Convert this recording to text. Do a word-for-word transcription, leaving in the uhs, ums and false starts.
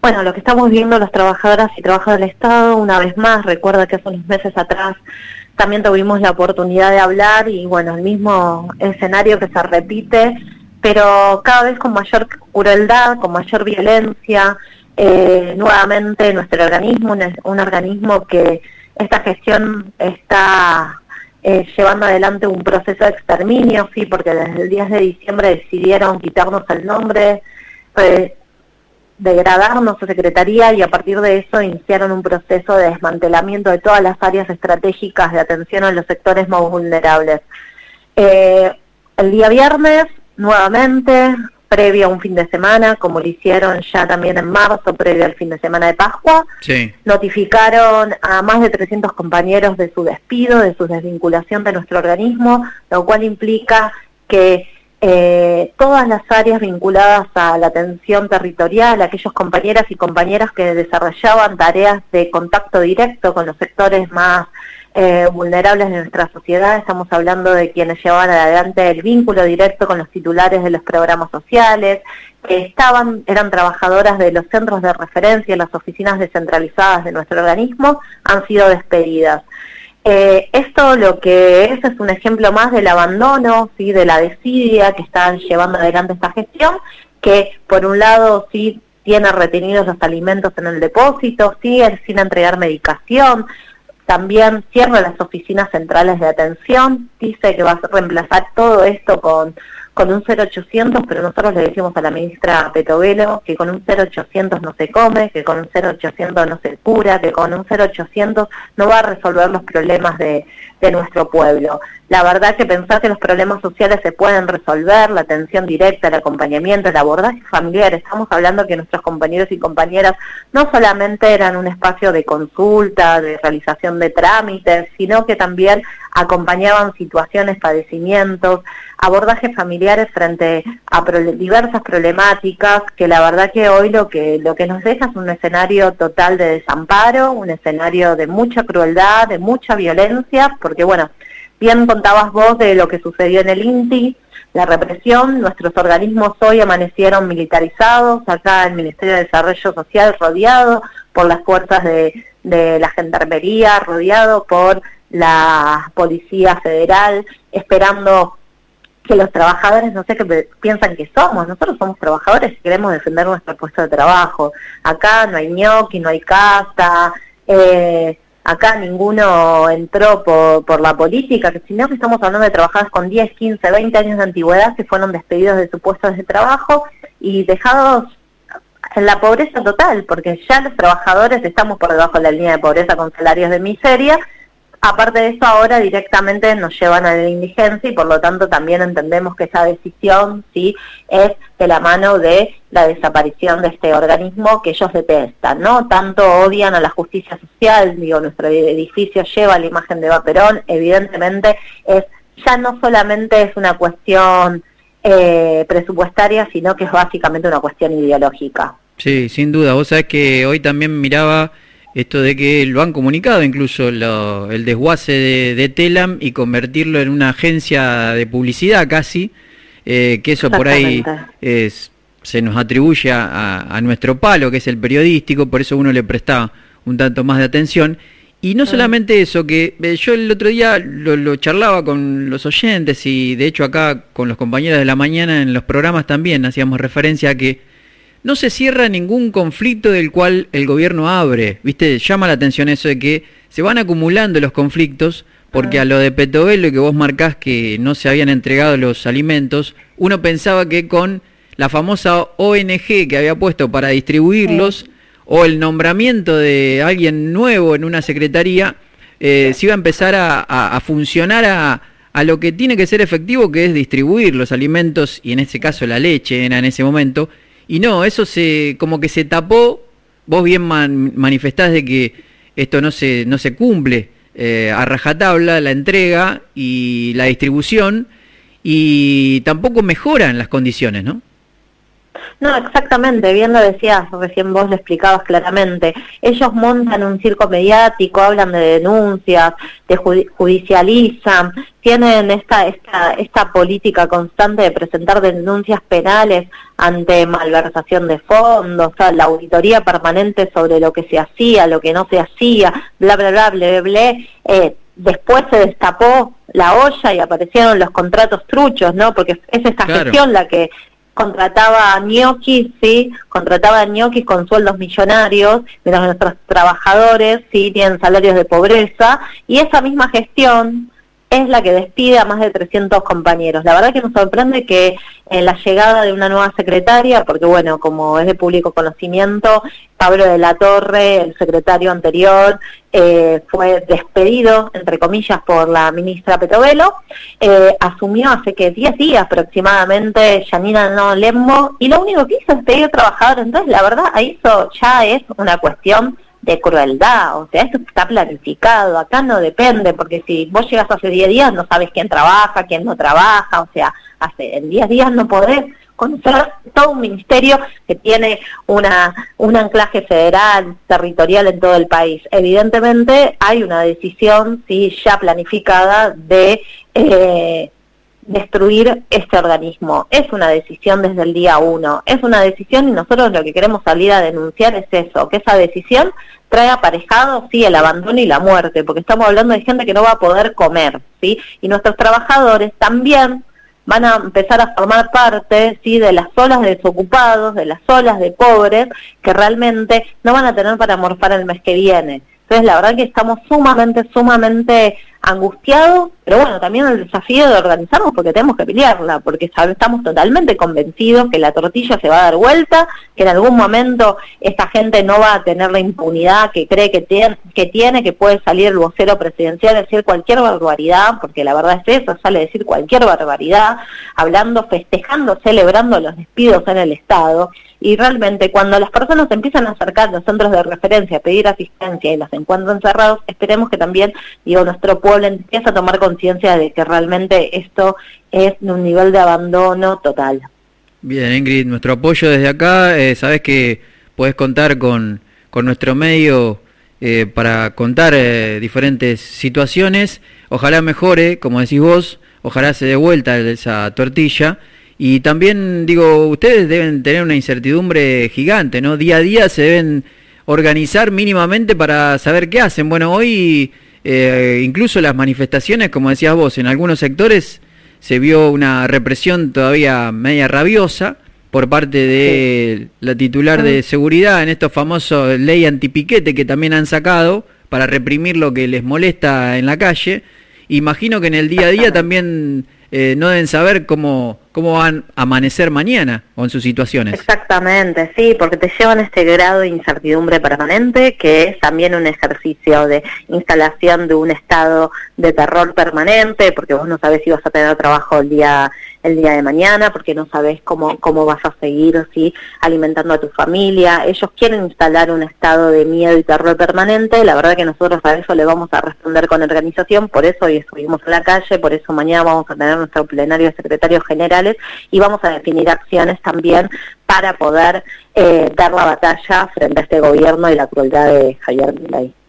Bueno, lo que estamos viendo los trabajadoras y trabajadores del Estado, una vez más, recuerda que hace unos meses atrás también tuvimos la oportunidad de hablar y bueno, el mismo escenario que se repite, pero cada vez con mayor crueldad, con mayor violencia, eh, nuevamente nuestro organismo, un, un organismo que esta gestión está eh, llevando adelante un proceso de exterminio, sí, porque desde el diez de diciembre decidieron quitarnos el nombre, pues, degradarnos su secretaría y a partir de eso iniciaron un proceso de desmantelamiento de todas las áreas estratégicas de atención a los sectores más vulnerables. Eh, el día viernes, nuevamente, previo a un fin de semana, como lo hicieron ya también en marzo, previo al fin de semana de Pascua, sí. Notificaron a más de trescientos compañeros de su despido, de su desvinculación de nuestro organismo, lo cual implica que Eh, todas las áreas vinculadas a la atención territorial, aquellos compañeras y compañeras que desarrollaban tareas de contacto directo con los sectores más eh, vulnerables de nuestra sociedad, estamos hablando de quienes llevaban adelante el vínculo directo con los titulares de los programas sociales, que estaban, eran trabajadoras de los centros de referencia, las oficinas descentralizadas de nuestro organismo, han sido despedidas. Eh, esto lo que es es un ejemplo más del abandono, sí, de la desidia que están llevando adelante esta gestión, que por un lado sí tiene retenidos los alimentos en el depósito, sigue sin entregar medicación, también cierra las oficinas centrales de atención, dice que va a reemplazar todo esto con, con un cero ochocientos, pero nosotros le decimos a la ministra Petovelo que con un cero ochocientos no se come, que con un cero ochocientos no se cura, que con un cero ochocientos no va a resolver los problemas de, de nuestro pueblo. La verdad que pensar que los problemas sociales se pueden resolver, la atención directa, el acompañamiento, el abordaje familiar, estamos hablando que nuestros compañeros y compañeras no solamente eran un espacio de consulta, de realización de trámites, sino que también acompañaban situaciones, padecimientos, abordajes familiares frente a pro diversas problemáticas, que la verdad que hoy lo que, lo que nos deja es un escenario total de desamparo, un escenario de mucha crueldad, de mucha violencia, porque bueno, bien contabas vos de lo que sucedió en el INTI, la represión, nuestros organismos hoy amanecieron militarizados, acá el Ministerio de Desarrollo Social rodeado por las fuerzas de, de la Gendarmería, rodeado por la Policía Federal, esperando que los trabajadores, no sé qué piensan que somos, nosotros somos trabajadores y queremos defender nuestro puesto de trabajo. Acá no hay ñoqui, no hay casta, eh, acá ninguno entró por, por la política, sino que estamos hablando de trabajadores con diez, quince, veinte años de antigüedad que fueron despedidos de sus puestos de trabajo y dejados en la pobreza total, porque ya los trabajadores estamos por debajo de la línea de pobreza con salarios de miseria. Aparte de eso, ahora directamente nos llevan a la indigencia y por lo tanto también entendemos que esa decisión sí es de la mano de la desaparición de este organismo que ellos detestan, ¿no? Tanto odian a la justicia social, digo, nuestro edificio lleva la imagen de Eva Perón, evidentemente es ya no solamente es una cuestión eh, presupuestaria, sino que es básicamente una cuestión ideológica. Sí, sin duda. Vos sabés que hoy también miraba esto de que lo han comunicado incluso lo, el desguace de, de Telam y convertirlo en una agencia de publicidad casi, eh, que eso por ahí es, se nos atribuye a, a nuestro palo, que es el periodístico, por eso uno le presta un tanto más de atención. Y no solamente eso, que eh, yo el otro día lo, lo charlaba con los oyentes y de hecho acá con los compañeros de la mañana en los programas también hacíamos referencia a que no se cierra ningún conflicto del cual el gobierno abre, ¿viste? Llama la atención eso de que se van acumulando los conflictos, porque a lo de Petovelo que vos marcás que no se habían entregado los alimentos, uno pensaba que con la famosa O N G que había puesto para distribuirlos, sí, o el nombramiento de alguien nuevo en una secretaría, eh, se iba a empezar a, a, a funcionar a, a lo que tiene que ser efectivo, que es distribuir los alimentos, y en este caso la leche era en ese momento. Y no, eso se como que se tapó. Vos bien man, manifestás de que esto no se no se cumple eh, a rajatabla, la entrega y la distribución, y tampoco mejoran las condiciones, ¿no? No, exactamente, bien lo decías, recién vos lo explicabas claramente. Ellos montan un circo mediático, hablan de denuncias, de judicializan, tienen esta, esta, esta política constante de presentar denuncias penales ante malversación de fondos, o sea, la auditoría permanente sobre lo que se hacía, lo que no se hacía, bla, bla, bla, bla, bla, bla. Eh, después se destapó la olla y aparecieron los contratos truchos, ¿no? Porque es esta claro. gestión la que contrataba a ñoquis, sí, contrataba a ñoquis con sueldos millonarios, mientras nuestros trabajadores, sí, tienen salarios de pobreza, y esa misma gestión es la que despide a más de trescientos compañeros. La verdad que nos sorprende que en la llegada de una nueva secretaria, porque bueno, como es de público conocimiento, Pablo de la Torre, el secretario anterior, eh, fue despedido, entre comillas, por la ministra Petovelo, eh, asumió hace que diez días aproximadamente Yanina No Lembo, y lo único que hizo es despedir trabajadores. Entonces la verdad, ahí eso ya es una cuestión de crueldad, o sea, esto está planificado, acá no depende, porque si vos llegas hace diez días no sabes quién trabaja, quién no trabaja, o sea, hace en diez días no podés conocer todo un ministerio que tiene una un anclaje federal, territorial en todo el país. Evidentemente hay una decisión, sí, ya planificada de eh, destruir este organismo. Es una decisión desde el día uno, es una decisión, y nosotros lo que queremos salir a denunciar es eso, que esa decisión trae aparejado, sí, el abandono y la muerte, porque estamos hablando de gente que no va a poder comer, ¿sí? Y nuestros trabajadores también van a empezar a formar parte, sí, de las olas de desocupados, de las olas de pobres, que realmente no van a tener para morfar el mes que viene. Entonces la verdad que estamos sumamente, sumamente angustiados, pero bueno, también el desafío de organizarnos porque tenemos que pelearla, porque estamos totalmente convencidos que la tortilla se va a dar vuelta, que en algún momento esta gente no va a tener la impunidad que cree que, tiene, que tiene, que puede salir el vocero presidencial a decir cualquier barbaridad, porque la verdad es eso, sale a decir cualquier barbaridad, hablando, festejando, celebrando los despidos en el Estado, y realmente cuando las personas empiezan a acercar a los centros de referencia, a pedir asistencia y los encuentran cerrados, esperemos que también, digo, nuestro pueblo empiece a tomar conciencia de que realmente esto es de un nivel de abandono total. Bien, Ingrid, nuestro apoyo desde acá, eh, sabes que puedes contar con, con nuestro medio eh, para contar eh, diferentes situaciones, ojalá mejore, como decís vos, ojalá se dé vuelta esa tortilla. Y también, digo, ustedes deben tener una incertidumbre gigante, ¿no? Día a día se deben organizar mínimamente para saber qué hacen. Bueno, hoy eh, incluso las manifestaciones, como decías vos, en algunos sectores se vio una represión todavía media rabiosa por parte de la titular de seguridad en estos famosos ley antipiquete que también han sacado para reprimir lo que les molesta en la calle. Imagino que en el día a día también eh, no deben saber cómo, cómo van a amanecer mañana o en sus situaciones. Exactamente, sí, porque te llevan a este grado de incertidumbre permanente, que es también un ejercicio de instalación de un estado de terror permanente, porque vos no sabés si vas a tener trabajo el día el día de mañana, porque no sabés cómo cómo vas a seguir, ¿sí?, alimentando a tu familia. Ellos quieren instalar un estado de miedo y terror permanente. La verdad que nosotros a eso le vamos a responder con organización, por eso hoy estuvimos en la calle, por eso mañana vamos a tener nuestro plenario de secretarios generales y vamos a definir acciones también para poder eh, dar la batalla frente a este gobierno y la crueldad de Javier Milei.